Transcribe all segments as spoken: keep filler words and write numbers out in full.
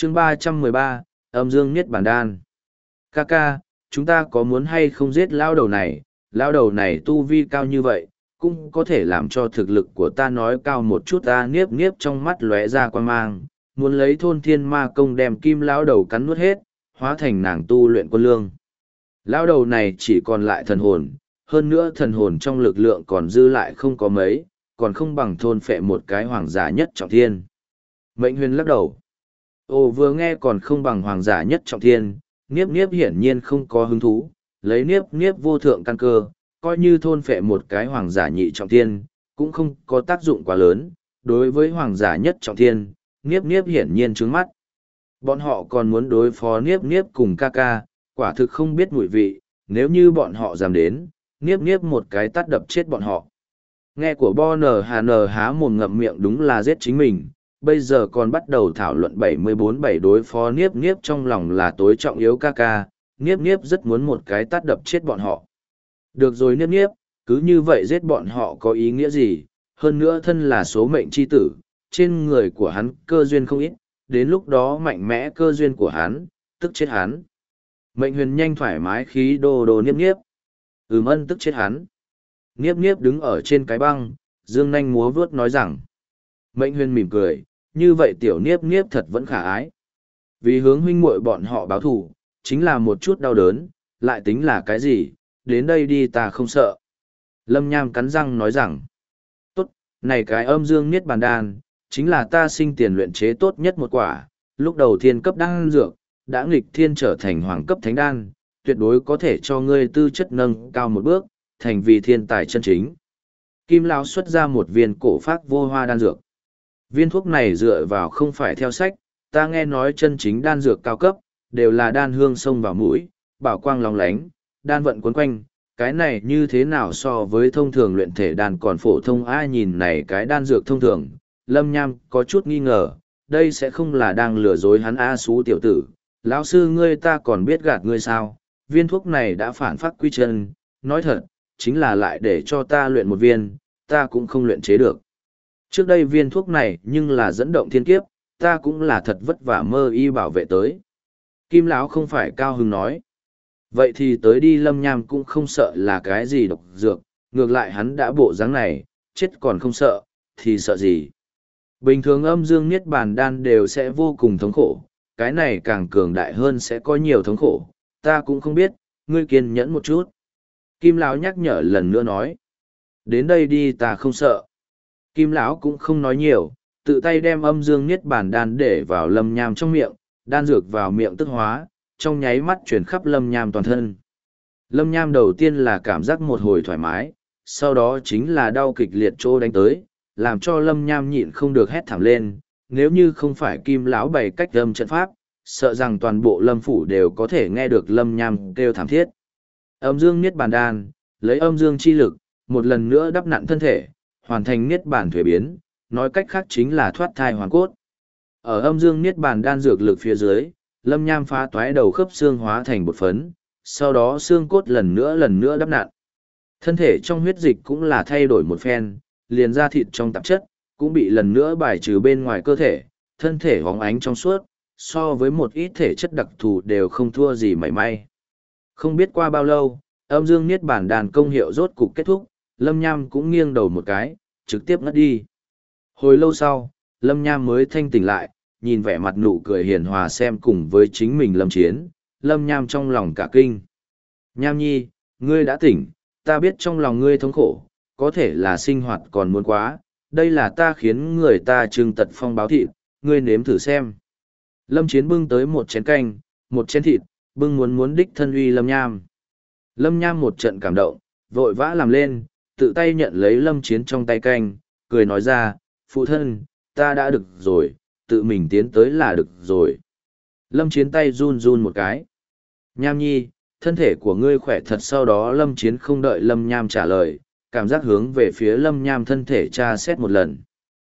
chương ba trăm mười ba, âm dương niết bàn đan. Ca ca, chúng ta có muốn hay không giết lao đầu này, lao đầu này tu vi cao như vậy, cũng có thể làm cho thực lực của ta nói cao một chút. Ta niếp niếp trong mắt lóe ra quan mang, muốn lấy thôn thiên ma công đem kim lao đầu cắn nuốt hết, hóa thành nàng tu luyện quân lương. Lao đầu này chỉ còn lại thần hồn, hơn nữa thần hồn trong lực lượng còn dư lại không có mấy, còn không bằng thôn phệ một cái hoàng giả nhất trọng thiên. Mệnh huyền lắc đầu. Ồ, vừa nghe còn không bằng hoàng giả nhất trọng thiên, niếp niếp hiển nhiên không có hứng thú, lấy niếp niếp vô thượng căn cơ, coi như thôn phệ một cái hoàng giả nhị trọng thiên, cũng không có tác dụng quá lớn. Đối với hoàng giả nhất trọng thiên, niếp niếp hiển nhiên trướng mắt. Bọn họ còn muốn đối phó niếp niếp cùng ca ca, quả thực không biết mùi vị, nếu như bọn họ dám đến, niếp niếp một cái tát đập chết bọn họ. Nghe của Bo Nờ Hà Nờ há mồm ngậm miệng đúng là giết chính mình, bây giờ còn bắt đầu thảo luận bảy mươi bốn bảy đối phó niếp niếp, trong lòng là tối trọng yếu ca ca, niếp niếp rất muốn một cái tát đập chết bọn họ. Được rồi niếp niếp, cứ như vậy giết bọn họ có ý nghĩa gì, hơn nữa thân là số mệnh chi tử, trên người của hắn cơ duyên không ít, đến lúc đó mạnh mẽ cơ duyên của hắn, tức chết hắn. Mệnh huyền nhanh thoải mái khí đồ đồ niếp niếp. Ừm ân tức chết hắn. Niếp niếp đứng ở trên cái băng, dương nanh múa vuốt nói rằng. Mệnh huyền mỉm cười, như vậy tiểu niếp niếp thật vẫn khả ái. Vì hướng huynh muội bọn họ báo thù, chính là một chút đau đớn, lại tính là cái gì, đến đây đi ta không sợ. Lâm Nham cắn răng nói rằng. Tốt, này cái âm dương niết bàn đan, chính là ta sinh tiền luyện chế tốt nhất một quả, lúc đầu thiên cấp đan dược, đã nghịch thiên trở thành hoàng cấp thánh đan, tuyệt đối có thể cho ngươi tư chất nâng cao một bước, thành vì thiên tài chân chính. Kim Lão xuất ra một viên cổ phác vô hoa đan dược. Viên thuốc này dựa vào không phải theo sách, ta nghe nói chân chính đan dược cao cấp, đều là đan hương xông vào mũi, bảo quang lóng lánh, đan vận cuốn quanh, cái này như thế nào so với thông thường luyện thể đan còn phổ thông. Ai nhìn này cái đan dược thông thường, Lâm Nham có chút nghi ngờ, đây sẽ không là đang lừa dối hắn A Xú tiểu tử. Lão sư ngươi ta còn biết gạt ngươi sao, viên thuốc này đã phản phát quy chân, nói thật, chính là lại để cho ta luyện một viên, ta cũng không luyện chế được. Trước đây viên thuốc này nhưng là dẫn động thiên kiếp, ta cũng là thật vất vả mơ y bảo vệ tới. Kim Lão không phải cao hứng nói. Vậy thì tới đi. Lâm Nham cũng không sợ là cái gì độc dược, ngược lại hắn đã bộ dáng này, chết còn không sợ, thì sợ gì. Bình thường âm dương niết bàn đan đều sẽ vô cùng thống khổ, cái này càng cường đại hơn sẽ có nhiều thống khổ, ta cũng không biết, ngươi kiên nhẫn một chút. Kim Lão nhắc nhở lần nữa nói. Đến đây đi ta không sợ. Kim Lão cũng không nói nhiều, tự tay đem âm dương niết bàn đan để vào Lâm Nham trong miệng, đan dược vào miệng tức hóa, trong nháy mắt chuyển khắp Lâm Nham toàn thân. Lâm Nham đầu tiên là cảm giác một hồi thoải mái, sau đó chính là đau kịch liệt chỗ đánh tới, làm cho Lâm Nham nhịn không được hét thảm lên. Nếu như không phải Kim Lão bày cách âm trận pháp, sợ rằng toàn bộ Lâm phủ đều có thể nghe được Lâm Nham kêu thảm thiết. Âm dương niết bàn đan, lấy âm dương chi lực, một lần nữa đắp nặn thân thể, hoàn thành niết bàn thuế biến, nói cách khác chính là thoát thai hoàn cốt. Ở âm dương niết bàn đan dược lực phía dưới, Lâm Nham phá toái đầu khớp xương hóa thành bột phấn, sau đó xương cốt lần nữa lần nữa đắp nặn. Thân thể trong huyết dịch cũng là thay đổi một phen, liền ra thịt trong tạp chất, cũng bị lần nữa bài trừ bên ngoài cơ thể, thân thể hóng ánh trong suốt, so với một ít thể chất đặc thù đều không thua gì mảy may. Không biết qua bao lâu, âm dương niết bàn đàn công hiệu rốt cục kết thúc, Lâm Nham cũng nghiêng đầu một cái, trực tiếp ngất đi. Hồi lâu sau, Lâm Nham mới thanh tỉnh lại, nhìn vẻ mặt nụ cười hiền hòa xem cùng với chính mình Lâm Chiến, Lâm Nham trong lòng cả kinh. Nham nhi, ngươi đã tỉnh, ta biết trong lòng ngươi thống khổ, có thể là sinh hoạt còn muốn quá, đây là ta khiến người ta trưng tật phong báo thịt, ngươi nếm thử xem. Lâm Chiến bưng tới một chén canh, một chén thịt, bưng muốn muốn đích thân uy Lâm Nham. Lâm Nham một trận cảm động, vội vã làm lên, tự tay nhận lấy Lâm Chiến trong tay canh, cười nói ra, phụ thân, ta đã được rồi, tự mình tiến tới là được rồi. Lâm Chiến tay run run một cái. Nham nhi, thân thể của ngươi khỏe thật. Sau đó Lâm Chiến không đợi Lâm Nham trả lời, cảm giác hướng về phía Lâm Nham thân thể tra xét một lần.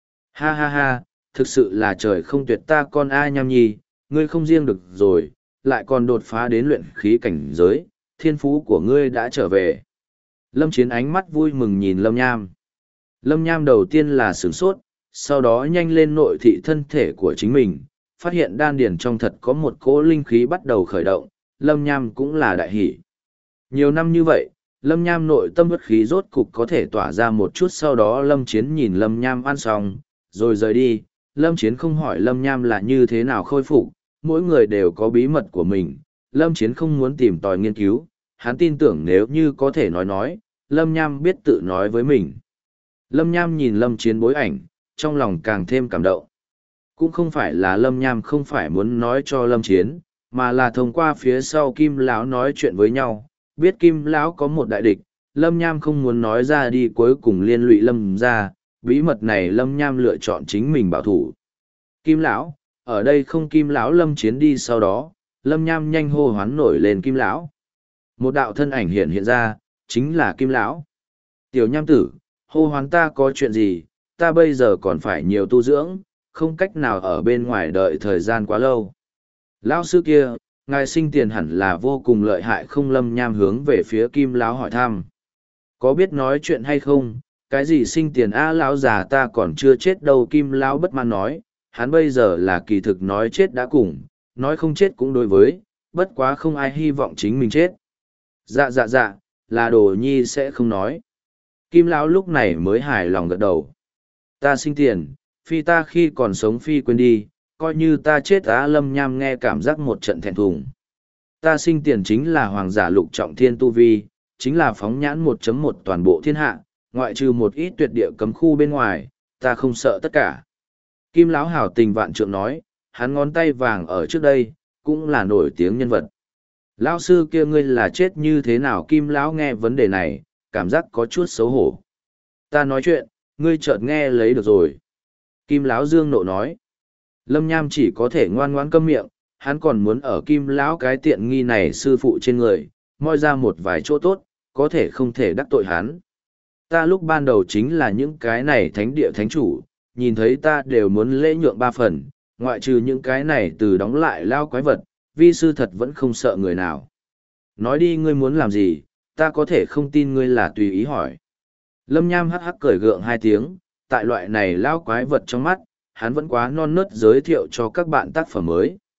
Ha ha ha, thực sự là trời không tuyệt ta con a Nham nhi, ngươi không riêng được rồi, lại còn đột phá đến luyện khí cảnh giới, thiên phú của ngươi đã trở về. Lâm Chiến ánh mắt vui mừng nhìn Lâm Nham. Lâm Nham đầu tiên là sửng sốt, sau đó nhanh lên nội thị thân thể của chính mình, phát hiện đan điền trong thật có một cỗ linh khí bắt đầu khởi động, Lâm Nham cũng là đại hỷ. Nhiều năm như vậy, Lâm Nham nội tâm bất khí rốt cục có thể tỏa ra một chút, sau đó Lâm Chiến nhìn Lâm Nham ăn xong, rồi rời đi. Lâm Chiến không hỏi Lâm Nham là như thế nào khôi phục, mỗi người đều có bí mật của mình. Lâm Chiến không muốn tìm tòi nghiên cứu, hắn tin tưởng nếu như có thể nói nói, Lâm Nham biết tự nói với mình. Lâm Nham nhìn Lâm Chiến bối ảnh, trong lòng càng thêm cảm động. Cũng không phải là Lâm Nham không phải muốn nói cho Lâm Chiến, mà là thông qua phía sau Kim Lão nói chuyện với nhau, biết Kim Lão có một đại địch, Lâm Nham không muốn nói ra đi cuối cùng liên lụy Lâm ra, bí mật này Lâm Nham lựa chọn chính mình bảo thủ. Kim Lão, ở đây không Kim Lão. Lâm Chiến đi sau đó, Lâm Nham nhanh hô hoán nổi lên Kim Lão. Một đạo thân ảnh hiện hiện ra, chính là Kim Lão. Tiểu Nham tử, hô hoán ta có chuyện gì, ta bây giờ còn phải nhiều tu dưỡng, không cách nào ở bên ngoài đợi thời gian quá lâu. Lão sư kia, ngài sinh tiền hẳn là vô cùng lợi hại không? Lâm Nham hướng về phía Kim Lão hỏi thăm. Có biết nói chuyện hay không? Cái gì sinh tiền a? Lão già ta còn chưa chết đâu. Kim Lão bất mãn nói, hắn bây giờ là kỳ thực nói chết đã cùng, nói không chết cũng đối với, bất quá không ai hy vọng chính mình chết. Dạ dạ dạ, là Đồ Nhi sẽ không nói. Kim Lão lúc này mới hài lòng gật đầu. Ta sinh tiền, phi ta khi còn sống phi quên đi, coi như ta chết á. Lâm Nham nghe cảm giác một trận thẹn thùng. Ta sinh tiền chính là hoàng giả lục trọng thiên tu vi, chính là phóng nhãn một chấm một toàn bộ thiên hạ, ngoại trừ một ít tuyệt địa cấm khu bên ngoài, ta không sợ tất cả. Kim Lão hảo tình vạn trượng nói, hắn ngón tay vàng ở trước đây, cũng là nổi tiếng nhân vật. Lão sư kia ngươi là chết như thế nào? Kim Lão nghe vấn đề này, cảm giác có chút xấu hổ. Ta nói chuyện, ngươi chợt nghe lấy được rồi. Kim Lão dương nộ nói. Lâm Nham chỉ có thể ngoan ngoãn câm miệng, hắn còn muốn ở Kim Lão cái tiện nghi này sư phụ trên người, moi ra một vài chỗ tốt, có thể không thể đắc tội hắn. Ta lúc ban đầu chính là những cái này thánh địa thánh chủ, nhìn thấy ta đều muốn lễ nhượng ba phần, ngoại trừ những cái này từ đóng lại lao quái vật, vi sư thật vẫn không sợ người nào. Nói đi ngươi muốn làm gì, ta có thể không tin ngươi là tùy ý hỏi. Lâm Nham hắc hắc cười gượng hai tiếng, tại loại này lao quái vật trong mắt, hắn vẫn quá non nớt giới thiệu cho các bạn tác phẩm mới.